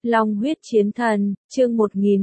Long huyết chiến thần, chương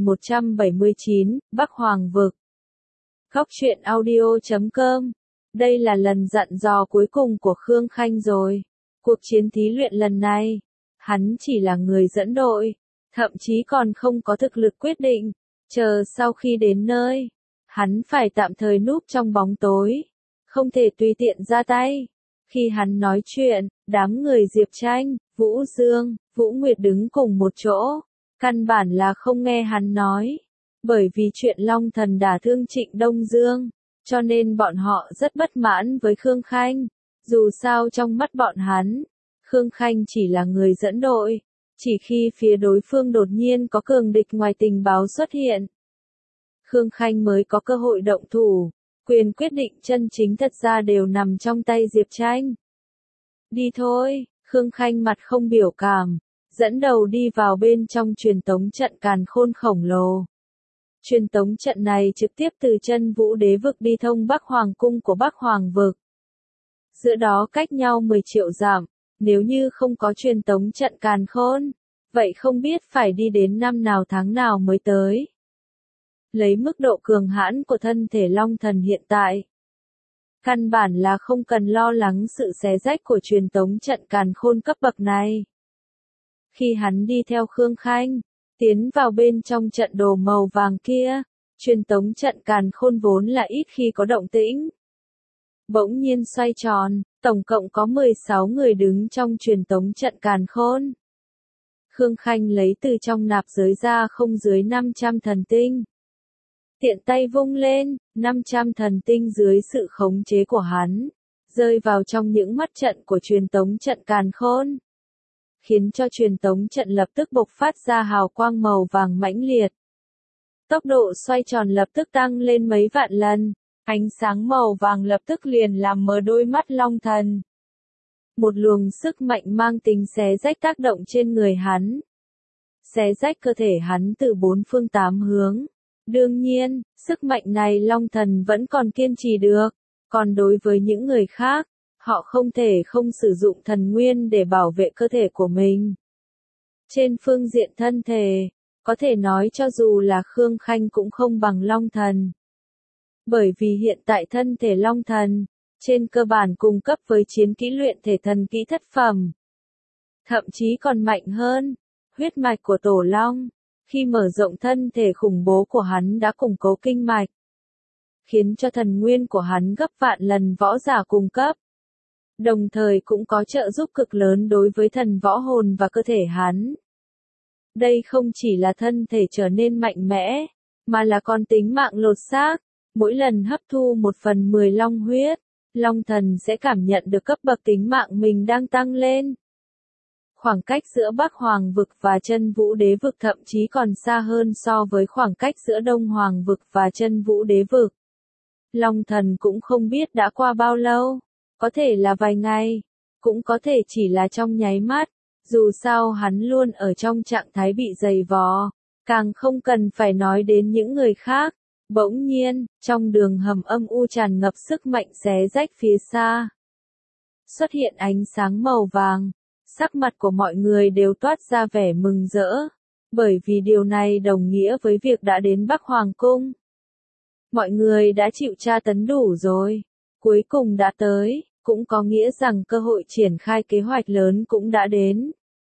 1179, Bắc Hoàng vực. Góc truyện audio.com. Đây là lần dặn dò cuối cùng của Khương Khanh rồi. Cuộc chiến thí luyện lần này, hắn chỉ là người dẫn đội, thậm chí còn không có thực lực quyết định. Chờ sau khi đến nơi, hắn phải tạm thời núp trong bóng tối, không thể tùy tiện ra tay. Khi hắn nói chuyện, đám người Diệp Tranh, Vũ Dương, Vũ Nguyệt đứng cùng một chỗ, căn bản là không nghe hắn nói. Bởi vì chuyện Long Thần đả thương Trịnh Đông Dương, cho nên bọn họ rất bất mãn với Khương Khanh. Dù sao trong mắt bọn hắn, Khương Khanh chỉ là người dẫn đội, chỉ khi phía đối phương đột nhiên có cường địch ngoài tình báo xuất hiện, Khương Khanh mới có cơ hội động thủ. Quyền quyết định chân chính thật ra đều nằm trong tay Diệp Tranh. Đi thôi, Khương Khanh mặt không biểu cảm, dẫn đầu đi vào bên trong truyền tống trận càn khôn khổng lồ. Truyền tống trận này trực tiếp từ chân Vũ Đế vực đi thông Bắc Hoàng cung của Bắc Hoàng vực. Giữa đó cách nhau 10 triệu dặm, nếu như không có truyền tống trận càn khôn, vậy không biết phải đi đến năm nào tháng nào mới tới. Lấy mức độ cường hãn của thân thể Long Thần hiện tại, căn bản là không cần lo lắng sự xé rách của truyền tống trận càn khôn cấp bậc này. Khi hắn đi theo Khương Khanh, tiến vào bên trong trận đồ màu vàng kia, truyền tống trận càn khôn vốn là ít khi có động tĩnh. Bỗng nhiên xoay tròn, tổng cộng có 16 người đứng trong truyền tống trận càn khôn. Khương Khanh lấy từ trong nạp giới ra không dưới 500 thần tinh. Tiện tay vung lên, 500 thần tinh dưới sự khống chế của hắn, rơi vào trong những mắt trận của truyền tống trận càn khôn, khiến cho truyền tống trận lập tức bộc phát ra hào quang màu vàng mãnh liệt. Tốc độ xoay tròn lập tức tăng lên mấy vạn lần, ánh sáng màu vàng lập tức liền làm mờ đôi mắt Long Thần. Một luồng sức mạnh mang tính xé rách tác động trên người hắn, xé rách cơ thể hắn từ bốn phương tám hướng. Đương nhiên, sức mạnh này Long Thần vẫn còn kiên trì được, còn đối với những người khác, họ không thể không sử dụng thần nguyên để bảo vệ cơ thể của mình. Trên phương diện thân thể, có thể nói cho dù là Khương Khanh cũng không bằng Long Thần. Bởi vì hiện tại thân thể Long Thần, trên cơ bản cung cấp với chiến kỹ luyện thể thần kỹ thất phẩm. Thậm chí còn mạnh hơn, huyết mạch của Tổ Long. Khi mở rộng thân thể khủng bố của hắn đã củng cố kinh mạch, khiến cho thần nguyên của hắn gấp vạn lần võ giả cung cấp. Đồng thời cũng có trợ giúp cực lớn đối với thần võ hồn và cơ thể hắn. Đây không chỉ là thân thể trở nên mạnh mẽ, mà là còn tính mạng lột xác. Mỗi lần hấp thu 1/10 long huyết, Long Thần sẽ cảm nhận được cấp bậc tính mạng mình đang tăng lên. Khoảng cách giữa Bắc Hoàng vực và chân Vũ Đế vực thậm chí còn xa hơn so với khoảng cách giữa Đông Hoàng vực và chân Vũ Đế vực. Long Thần cũng không biết đã qua bao lâu, có thể là vài ngày, cũng có thể chỉ là trong nháy mắt, dù sao hắn luôn ở trong trạng thái bị dày vò, càng không cần phải nói đến những người khác. Bỗng nhiên, trong đường hầm âm u tràn ngập sức mạnh xé rách phía xa, xuất hiện ánh sáng màu vàng. Sắc mặt của mọi người đều toát ra vẻ mừng rỡ, bởi vì điều này đồng nghĩa với việc đã đến Bắc Hoàng cung. Mọi người đã chịu tra tấn đủ rồi, cuối cùng đã tới, cũng có nghĩa rằng cơ hội triển khai kế hoạch lớn cũng đã đến.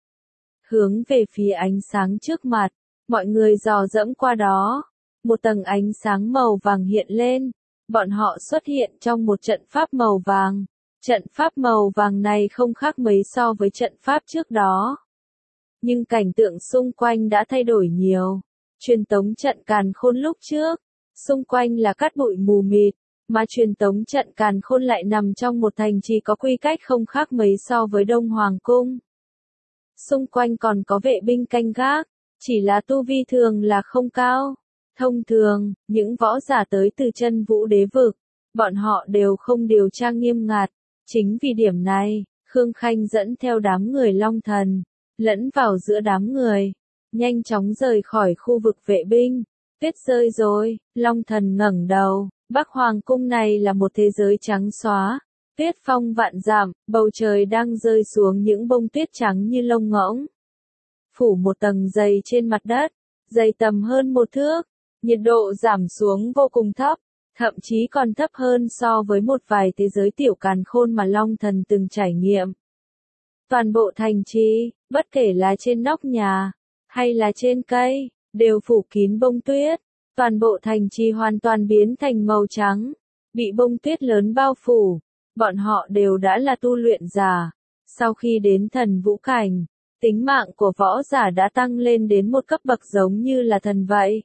Hướng về phía ánh sáng trước mặt, mọi người dò dẫm qua đó, một tầng ánh sáng màu vàng hiện lên, bọn họ xuất hiện trong một trận pháp màu vàng. Trận pháp màu vàng này không khác mấy so với trận pháp trước đó. Nhưng cảnh tượng xung quanh đã thay đổi nhiều. Truyền tống trận càn khôn lúc trước, xung quanh là cát bụi mù mịt, mà truyền tống trận càn khôn lại nằm trong một thành trì có quy cách không khác mấy so với Đông Hoàng cung. Xung quanh còn có vệ binh canh gác, chỉ là tu vi thường là không cao. Thông thường, những võ giả tới từ chân Vũ Đế vực, bọn họ đều không điều tra nghiêm ngặt. Chính vì điểm này, Khương Khanh dẫn theo đám người Long Thần, lẫn vào giữa đám người, nhanh chóng rời khỏi khu vực vệ binh. Tuyết rơi rồi, Long Thần ngẩng đầu, Bắc Hoàng cung này là một thế giới trắng xóa, tuyết phong vạn dặm, bầu trời đang rơi xuống những bông tuyết trắng như lông ngỗng. phủ một tầng dày trên mặt đất, dày tầm hơn 1 thước, nhiệt độ giảm xuống vô cùng thấp, thậm chí còn thấp hơn so với một vài thế giới tiểu càn khôn mà Long Thần từng trải nghiệm. Toàn bộ thành trì, bất kể là trên nóc nhà, hay là trên cây, đều phủ kín bông tuyết. Toàn bộ thành trì hoàn toàn biến thành màu trắng, bị bông tuyết lớn bao phủ. Bọn họ đều đã là tu luyện giả. Sau khi đến thần vũ cảnh, tính mạng của võ giả đã tăng lên đến một cấp bậc giống như là thần vậy.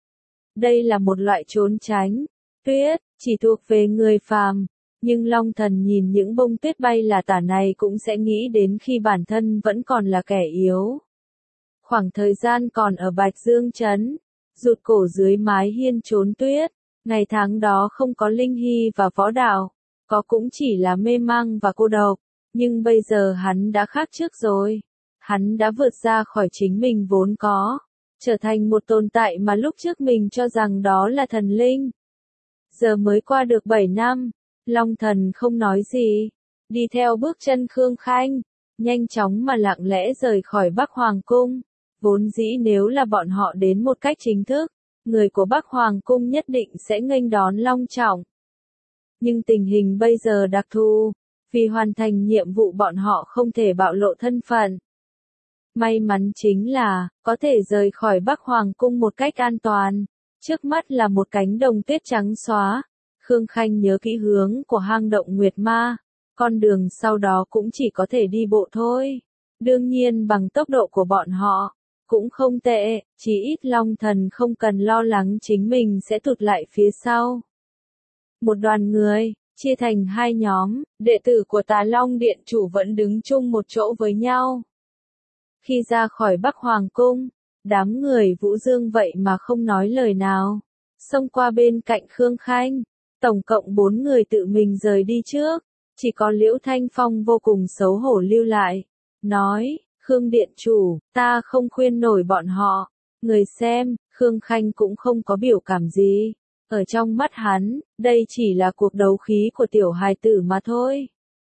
Đây là một loại trốn tránh. Tuyết, chỉ thuộc về người phàm. Nhưng Long Thần nhìn những bông tuyết bay là tả này cũng sẽ nghĩ đến khi bản thân vẫn còn là kẻ yếu. Khoảng thời gian còn ở Bạch Dương Trấn, rụt cổ dưới mái hiên trốn tuyết, ngày tháng đó không có linh hy và võ đạo, có cũng chỉ là mê mang và cô độc, nhưng bây giờ hắn đã khác trước rồi. Hắn đã vượt ra khỏi chính mình vốn có, trở thành một tồn tại mà lúc trước mình cho rằng đó là thần linh. Giờ mới qua được 7 năm, Long Thần không nói gì, đi theo bước chân Khương Khanh, nhanh chóng mà lặng lẽ rời khỏi Bắc Hoàng Cung. Vốn dĩ nếu là bọn họ đến một cách chính thức, người của Bắc Hoàng Cung nhất định sẽ nghênh đón long trọng. Nhưng tình hình bây giờ đặc thù, vì hoàn thành nhiệm vụ bọn họ không thể bạo lộ thân phận. May mắn chính là, có thể rời khỏi Bắc Hoàng Cung một cách an toàn. Trước mắt là một cánh đồng tuyết trắng xóa. Khương Khanh nhớ kỹ hướng của hang động Nguyệt Ma. Con đường sau đó cũng chỉ có thể đi bộ thôi. Đương nhiên bằng tốc độ của bọn họ, cũng không tệ, chỉ ít Long Thần không cần lo lắng chính mình sẽ tụt lại phía sau. Một đoàn người, chia thành 2 nhóm, đệ tử của Tà Long Điện chủ vẫn đứng chung một chỗ với nhau. Khi ra khỏi Bắc Hoàng Cung, đám người Vũ Dương vậy mà không nói lời nào. Xông qua bên cạnh Khương Khanh, tổng cộng 4 người tự mình rời đi trước, chỉ có Liễu Thanh Phong vô cùng xấu hổ lưu lại, nói, Khương Điện chủ, ta không khuyên nổi bọn họ. Người xem, Khương Khanh cũng không có biểu cảm gì. Ở trong mắt hắn, đây chỉ là cuộc đấu khí của tiểu hài tử mà thôi.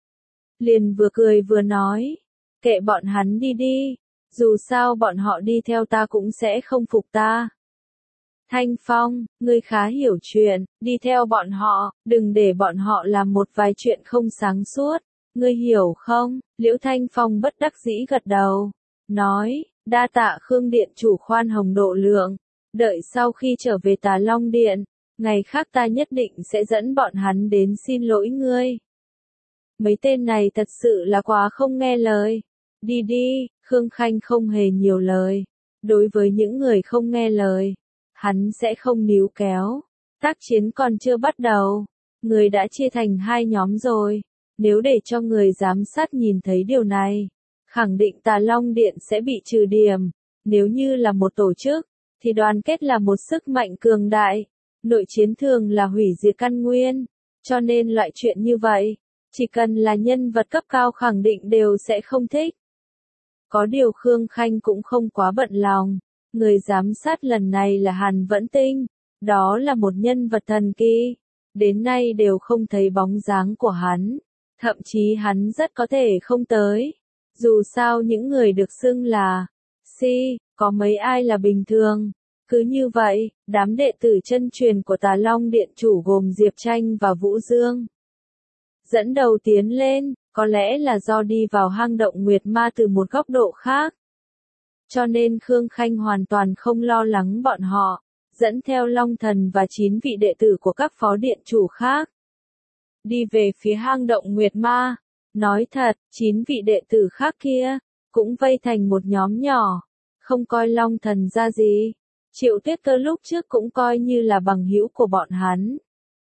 Liền vừa cười vừa nói, kệ bọn hắn đi đi, dù sao bọn họ đi theo ta cũng sẽ không phục ta. Thanh Phong, ngươi khá hiểu chuyện, đi theo bọn họ, đừng để bọn họ làm một vài chuyện không sáng suốt. Ngươi hiểu không? Liễu Thanh Phong bất đắc dĩ gật đầu, nói, đa tạ Khương Điện chủ khoan hồng độ lượng, đợi sau khi trở về Tà Long Điện, ngày khác ta nhất định sẽ dẫn bọn hắn đến xin lỗi ngươi. Mấy tên này thật sự là quá không nghe lời. Đi đi, Khương Khanh không hề nhiều lời. Đối với những người không nghe lời, hắn sẽ không níu kéo. Tác chiến còn chưa bắt đầu, người đã chia thành 2 nhóm rồi. Nếu để cho người giám sát nhìn thấy điều này, khẳng định Tà Long Điện sẽ bị trừ điểm. Nếu như là một tổ chức, thì đoàn kết là một sức mạnh cường đại. Nội chiến thường là hủy diệt căn nguyên. Cho nên loại chuyện như vậy, chỉ cần là nhân vật cấp cao khẳng định đều sẽ không thích. Có điều Khương Khanh cũng không quá bận lòng. Người giám sát lần này là Hàn Vẫn Tinh. Đó là một nhân vật thần kỳ. Đến nay đều không thấy bóng dáng của hắn. Thậm chí hắn rất có thể không tới. Dù sao những người được xưng là có mấy ai là bình thường. Cứ như vậy, đám đệ tử chân truyền của Tà Long Điện chủ gồm Diệp Tranh và Vũ Dương dẫn đầu tiến lên, có lẽ là do đi vào hang động Nguyệt Ma từ một góc độ khác. Cho nên Khương Khanh hoàn toàn không lo lắng bọn họ, dẫn theo Long Thần và 9 vị đệ tử của các phó điện chủ khác. Đi về phía hang động Nguyệt Ma. Nói thật, 9 vị đệ tử khác kia, cũng vây thành một nhóm nhỏ, không coi Long Thần ra gì. Triệu Tuyết Cơ lúc trước cũng coi như là bằng hữu của bọn hắn.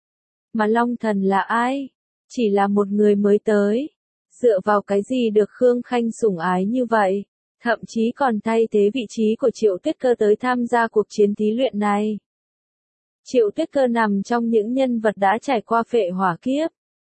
Mà Long Thần là ai? Chỉ là một người mới tới. Dựa vào cái gì được Khương Khanh sủng ái như vậy? Thậm chí còn thay thế vị trí của Triệu Tuyết Cơ tới tham gia cuộc chiến thí luyện này. Triệu Tuyết Cơ nằm trong những nhân vật đã trải qua phệ hỏa kiếp.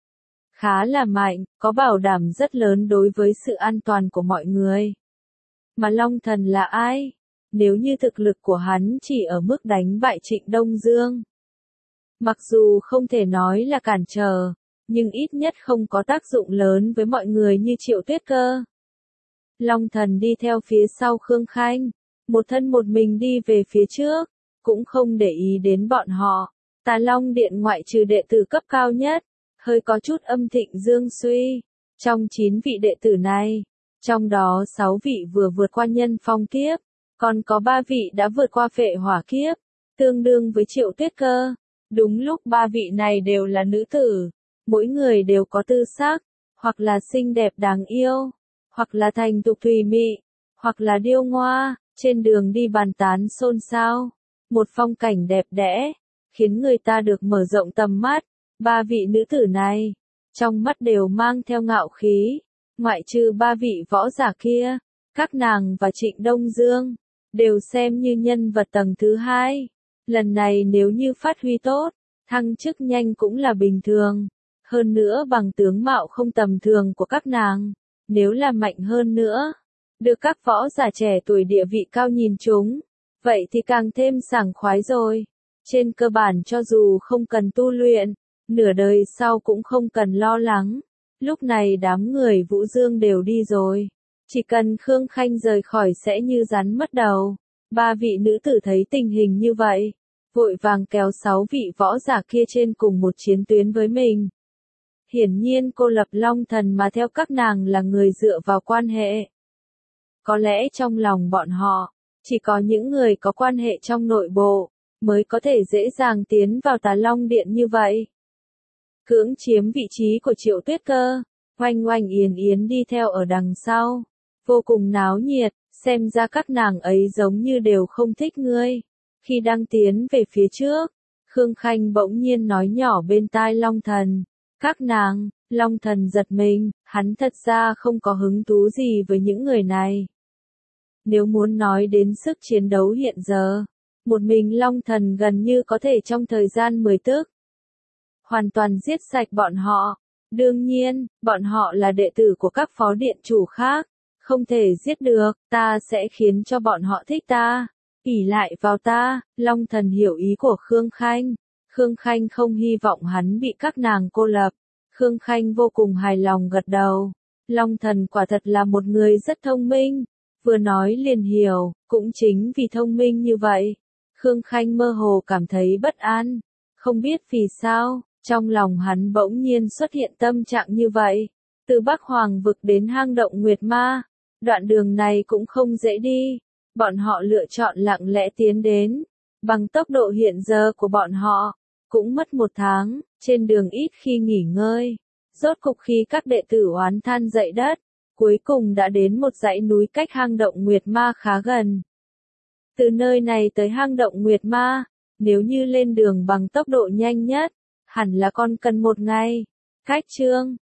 Khá là mạnh, có bảo đảm rất lớn đối với sự an toàn của mọi người. Mà Long Thần là ai? Nếu như thực lực của hắn chỉ ở mức đánh bại Trịnh Đông Dương. Mặc dù không thể nói là cản trở, nhưng ít nhất không có tác dụng lớn với mọi người như Triệu Tuyết Cơ. Long Thần đi theo phía sau Khương Khanh, một thân một mình đi về phía trước, cũng không để ý đến bọn họ. Tà Long Điện ngoại trừ đệ tử cấp cao nhất, hơi có chút âm thịnh dương suy. Trong 9 vị đệ tử này, trong đó 6 vị vừa vượt qua nhân phong kiếp, còn có 3 vị đã vượt qua phệ hỏa kiếp, tương đương với Triệu Tuyết Cơ. Đúng lúc 3 vị này đều là nữ tử, mỗi người đều có tư sắc, hoặc là xinh đẹp đáng yêu, hoặc là thành thục thùy mị, hoặc là điêu ngoa, trên đường đi bàn tán xôn xao. Một phong cảnh đẹp đẽ, khiến người ta được mở rộng tầm mắt. 3 vị nữ tử này, trong mắt đều mang theo ngạo khí, ngoại trừ 3 vị võ giả kia, các nàng và Trịnh Đông Dương, đều xem như nhân vật tầng thứ 2. Lần này nếu như phát huy tốt, thăng chức nhanh cũng là bình thường. Hơn nữa bằng tướng mạo không tầm thường của các nàng, nếu là mạnh hơn nữa, được các võ giả trẻ tuổi địa vị cao nhìn chúng, vậy thì càng thêm sảng khoái rồi. Trên cơ bản cho dù không cần tu luyện, nửa đời sau cũng không cần lo lắng. Lúc này đám người Vũ Dương đều đi rồi, chỉ cần Khương Khanh rời khỏi sẽ như rắn mất đầu. 3 vị nữ tử thấy tình hình như vậy, vội vàng kéo 6 vị võ giả kia trên cùng một chiến tuyến với mình. Hiển nhiên cô lập Long Thần mà theo các nàng là người dựa vào quan hệ. Có lẽ trong lòng bọn họ, chỉ có những người có quan hệ trong nội bộ, mới có thể dễ dàng tiến vào Tà Long Điện như vậy. Cưỡng chiếm vị trí của Triệu Tuyết Cơ, Oanh Oanh Yến Yến đi theo ở đằng sau, vô cùng náo nhiệt, xem ra các nàng ấy giống như đều không thích ngươi. Khi đang tiến về phía trước, Khương Khanh bỗng nhiên nói nhỏ bên tai Long Thần, các nàng. Long Thần giật mình, hắn thật ra không có hứng thú gì với những người này. Nếu muốn nói đến sức chiến đấu hiện giờ, một mình Long Thần gần như có thể trong thời gian 10 tức hoàn toàn giết sạch bọn họ. Đương nhiên, bọn họ là đệ tử của các phó điện chủ khác, không thể giết được, ta sẽ khiến cho bọn họ thích ta, ỷ lại vào ta. Long Thần hiểu ý của Khương Khanh. Khương Khanh không hy vọng hắn bị các nàng cô lập. Khương Khanh vô cùng hài lòng gật đầu. Long Thần quả thật là một người rất thông minh, vừa nói liền hiểu, cũng chính vì thông minh như vậy, Khương Khanh mơ hồ cảm thấy bất an. Không biết vì sao, trong lòng hắn bỗng nhiên xuất hiện tâm trạng như vậy. Từ Bắc Hoàng vực đến hang động Nguyệt Ma, đoạn đường này cũng không dễ đi. Bọn họ lựa chọn lặng lẽ tiến đến. Bằng tốc độ hiện giờ của bọn họ, cũng mất 1 tháng, trên đường ít khi nghỉ ngơi. Rốt cục khi các đệ tử oán than dậy đất, cuối cùng đã đến một dãy núi cách hang động Nguyệt Ma khá gần. Từ nơi này tới hang động Nguyệt Ma, nếu như lên đường bằng tốc độ nhanh nhất, hẳn là còn cần 1 ngày. Cách chương